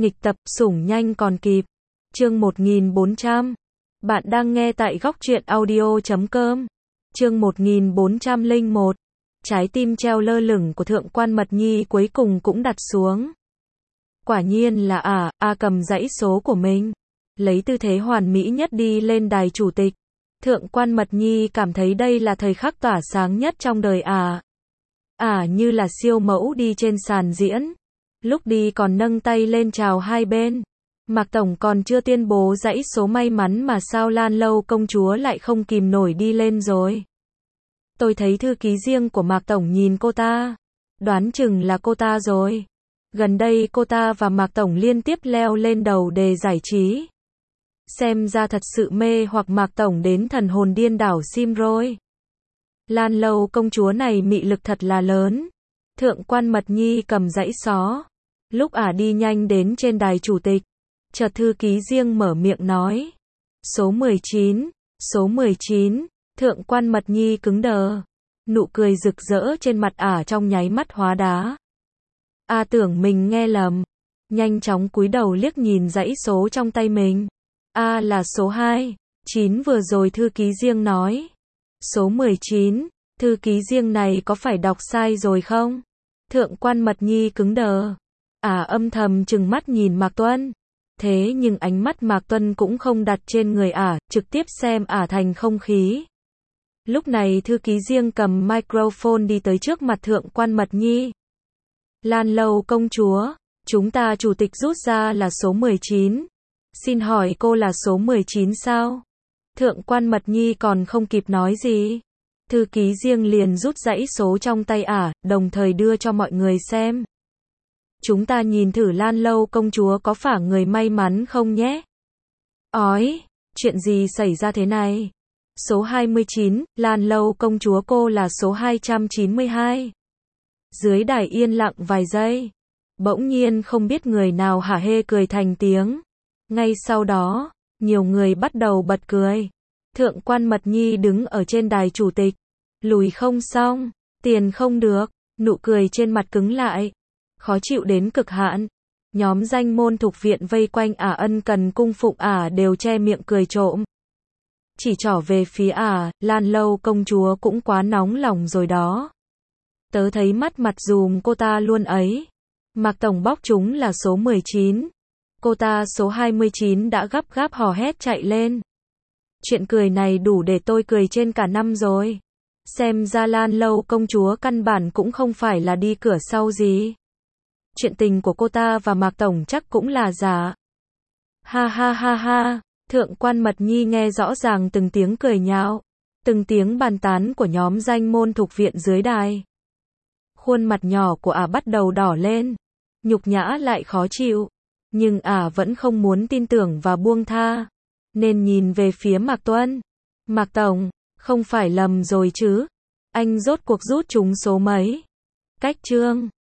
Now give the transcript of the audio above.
Nghịch tập, sủng nhanh còn kịp. Chương 1400. Bạn đang nghe tại góc truyện audio.com. Chương 1401. Trái tim treo lơ lửng của Thượng quan Mật Nhi cuối cùng cũng đặt xuống. Quả nhiên là cầm dãy số của mình. Lấy tư thế hoàn mỹ nhất đi lên đài chủ tịch. Thượng quan Mật Nhi cảm thấy đây là thời khắc tỏa sáng nhất trong đời như là siêu mẫu đi trên sàn diễn. Lúc đi còn nâng tay lên chào hai bên. Mạc Tổng còn chưa tuyên bố dãy số may mắn mà sao Lan Lâu công chúa lại không kìm nổi đi lên rồi. Tôi thấy thư ký riêng của Mạc Tổng nhìn cô ta. Đoán chừng là cô ta rồi. Gần đây cô ta và Mạc Tổng liên tiếp leo lên đầu đề giải trí. Xem ra thật sự mê hoặc Mạc Tổng đến thần hồn điên đảo sim rồi. Lan Lâu công chúa này mị lực thật là lớn. Thượng quan Mật Nhi cầm dãy xó. Lúc đi nhanh đến trên đài chủ tịch, chợt thư ký riêng mở miệng nói. Số 19, số 19, Thượng quan Mật Nhi cứng đờ. Nụ cười rực rỡ trên mặt trong nháy mắt hóa đá. Tưởng mình nghe lầm. Nhanh chóng cúi đầu liếc nhìn dãy số trong tay mình. Là số 2, 9 vừa rồi thư ký riêng nói. Số 19, thư ký riêng này có phải đọc sai rồi không? Thượng quan Mật Nhi cứng đờ. Âm thầm trừng mắt nhìn Mạc Tuân. Thế nhưng ánh mắt Mạc Tuân cũng không đặt trên người trực tiếp xem thành không khí. Lúc này thư ký riêng cầm microphone đi tới trước mặt Thượng quan Mật Nhi. Lan Lâu công chúa, chúng ta chủ tịch rút ra là số 19. Xin hỏi cô là số 19 sao? Thượng quan Mật Nhi còn không kịp nói gì. Thư ký riêng liền rút dãy số trong tay đồng thời đưa cho mọi người xem. Chúng ta nhìn thử Lan Lâu công chúa có phải người may mắn không nhé? Chuyện gì xảy ra thế này? Số 29, Lan Lâu công chúa cô là số 292. Dưới đài yên lặng vài giây. Bỗng nhiên không biết người nào hả hê cười thành tiếng. Ngay sau đó, nhiều người bắt đầu bật cười. Thượng quan Mật Nhi đứng ở trên đài chủ tịch. Lùi không xong, tiền không được, nụ cười trên mặt cứng lại. Khó chịu đến cực hạn. Nhóm danh môn thuộc viện vây quanh ân cần cung phụng đều che miệng cười trộm. Chỉ trỏ về phía Lan Lâu công chúa cũng quá nóng lòng rồi đó. Tớ thấy mắt mặt dùm cô ta luôn ấy. Mạc Tổng bóc chúng là số 19. Cô ta số 29 đã gấp gáp hò hét chạy lên. Chuyện cười này đủ để tôi cười trên cả năm rồi. Xem ra Lan Lâu công chúa căn bản cũng không phải là đi cửa sau gì. Chuyện tình của cô ta và Mạc Tổng chắc cũng là giả. Ha ha ha ha, Thượng quan Mật Nhi nghe rõ ràng từng tiếng cười nhạo, từng tiếng bàn tán của nhóm danh môn thuộc viện dưới đài. Khuôn mặt nhỏ của bắt đầu đỏ lên, nhục nhã lại khó chịu, nhưng vẫn không muốn tin tưởng và buông tha, nên nhìn về phía Mạc Tuân. Mạc Tổng, không phải lầm rồi chứ? Anh rốt cuộc rút trúng số mấy? Cách chương